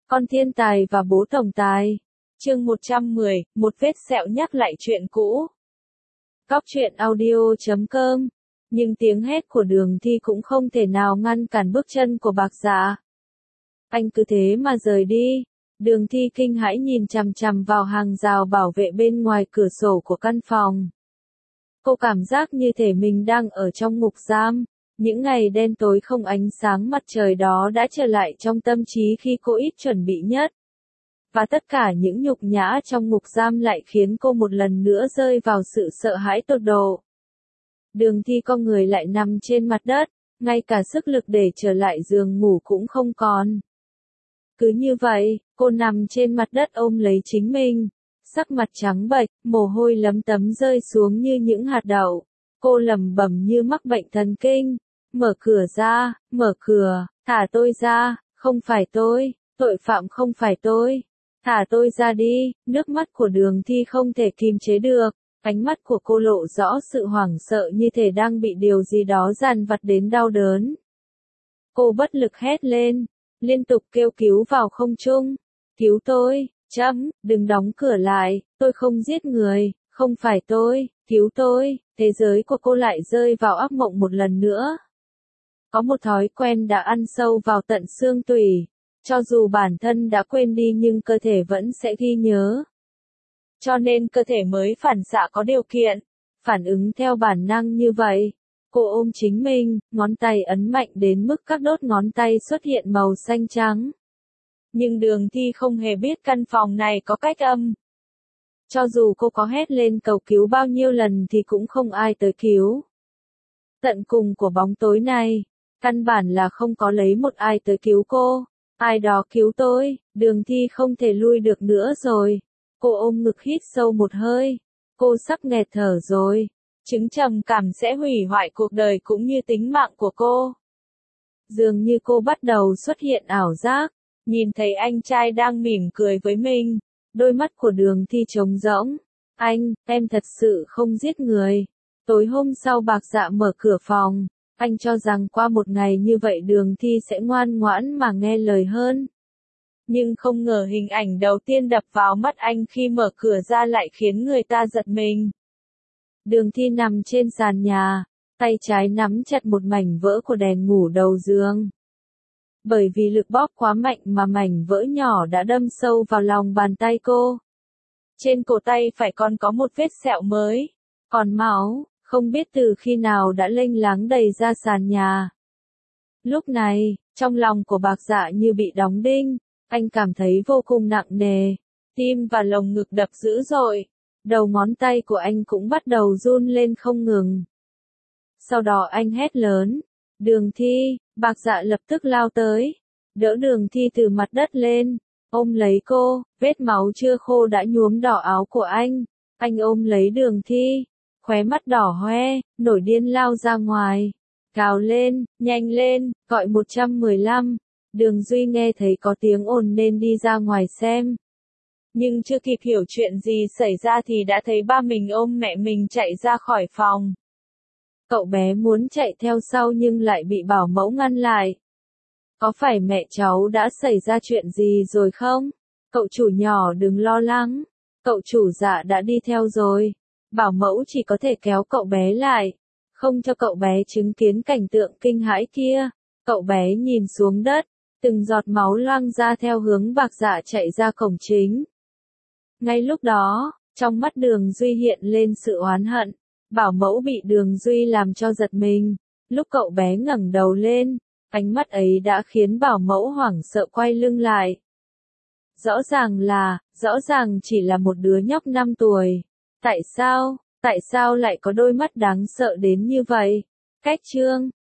Con thiên tài và bố tổng tài. Chương 110, một vết sẹo nhắc lại chuyện cũ. Góc truyện audio.com. Nhưng tiếng hét của Đường Thi cũng không thể nào ngăn cản bước chân của Bạc Dạ. Anh cứ thế mà rời đi. Đường Thi kinh hãi nhìn chằm chằm vào hàng rào bảo vệ bên ngoài cửa sổ của căn phòng. Cô cảm giác như thể mình đang ở trong ngục giam. Những ngày đen tối không ánh sáng mặt trời đó đã trở lại trong tâm trí khi cô ít chuẩn bị nhất. Và tất cả những nhục nhã trong ngục giam lại khiến cô một lần nữa rơi vào sự sợ hãi tột độ. Đường Thi con người lại nằm trên mặt đất, ngay cả sức lực để trở lại giường ngủ cũng không còn. Cứ như vậy, cô nằm trên mặt đất ôm lấy chính mình, sắc mặt trắng bệch, mồ hôi lấm tấm rơi xuống như những hạt đậu. Cô lẩm bẩm như mắc bệnh thần kinh. Mở cửa ra, mở cửa, thả tôi ra, không phải tôi, tội phạm không phải tôi. Thả tôi ra đi. Nước mắt của Đường Thi không thể kìm chế được, ánh mắt của cô lộ rõ sự hoảng sợ như thể đang bị điều gì đó dằn vặt đến đau đớn. Cô bất lực hét lên, liên tục kêu cứu vào không trung. Cứu tôi, đừng đóng cửa lại, tôi không giết người, không phải tôi, cứu tôi. Thế giới của cô lại rơi vào ác mộng một lần nữa. Có một thói quen đã ăn sâu vào tận xương tủy. Cho dù bản thân đã quên đi nhưng cơ thể vẫn sẽ ghi nhớ. Cho nên cơ thể mới phản xạ có điều kiện, phản ứng theo bản năng như vậy. Cô ôm chính mình, ngón tay ấn mạnh đến mức các đốt ngón tay xuất hiện màu xanh trắng. Nhưng Đường Thi không hề biết căn phòng này có cách âm. Cho dù cô có hét lên cầu cứu bao nhiêu lần thì cũng không ai tới cứu. Tận cùng của bóng tối này, căn bản là không có lấy một ai tới cứu cô. Ai đó cứu tôi. Đường Thi không thể lui được nữa rồi. Cô ôm ngực hít sâu một hơi. Cô sắp nghẹt thở rồi. Chứng trầm cảm sẽ hủy hoại cuộc đời cũng như tính mạng của cô. Dường như cô bắt đầu xuất hiện ảo giác. Nhìn thấy anh trai đang mỉm cười với mình. Đôi mắt của Đường Thi trống rỗng. Anh, em thật sự không giết người. Tối hôm sau Bạc Dạ mở cửa phòng. Anh cho rằng qua một ngày như vậy Đường Thi sẽ ngoan ngoãn mà nghe lời hơn. Nhưng không ngờ hình ảnh đầu tiên đập vào mắt anh khi mở cửa ra lại khiến người ta giật mình. Đường Thi nằm trên sàn nhà, tay trái nắm chặt một mảnh vỡ của đèn ngủ đầu giường. Bởi vì lực bóp quá mạnh mà mảnh vỡ nhỏ đã đâm sâu vào lòng bàn tay cô. Trên cổ tay phải còn có một vết sẹo mới, còn máu. Không biết từ khi nào đã lênh láng đầy ra sàn nhà. Lúc này, trong lòng của Bạc Dạ như bị đóng đinh, anh cảm thấy vô cùng nặng nề, tim và lồng ngực đập dữ dội, đầu ngón tay của anh cũng bắt đầu run lên không ngừng. Sau đó anh hét lớn, Đường Thi. Bạc Dạ lập tức lao tới, đỡ Đường Thi từ mặt đất lên, ôm lấy cô, vết máu chưa khô đã nhuốm đỏ áo của anh ôm lấy Đường Thi. Khóe mắt đỏ hoe, nổi điên lao ra ngoài. Gào lên, nhanh lên, gọi 115. Đường Duy nghe thấy có tiếng ồn nên đi ra ngoài xem. Nhưng chưa kịp hiểu chuyện gì xảy ra thì đã thấy ba mình ôm mẹ mình chạy ra khỏi phòng. Cậu bé muốn chạy theo sau nhưng lại bị bảo mẫu ngăn lại. Có phải mẹ cháu đã xảy ra chuyện gì rồi không? Cậu chủ nhỏ đừng lo lắng. Cậu chủ Dạ đã đi theo rồi. Bảo mẫu chỉ có thể kéo cậu bé lại, không cho cậu bé chứng kiến cảnh tượng kinh hãi kia. Cậu bé nhìn xuống đất, từng giọt máu loang ra theo hướng Bạc Dạ chạy ra cổng chính. Ngay lúc đó, trong mắt Đường Duy hiện lên sự oán hận. Bảo mẫu bị Đường Duy làm cho giật mình. Lúc cậu bé ngẩng đầu lên, ánh mắt ấy đã khiến bảo mẫu hoảng sợ quay lưng lại. Rõ ràng chỉ là một đứa nhóc 5 tuổi. Tại sao lại có đôi mắt đáng sợ đến như vậy? Cách chương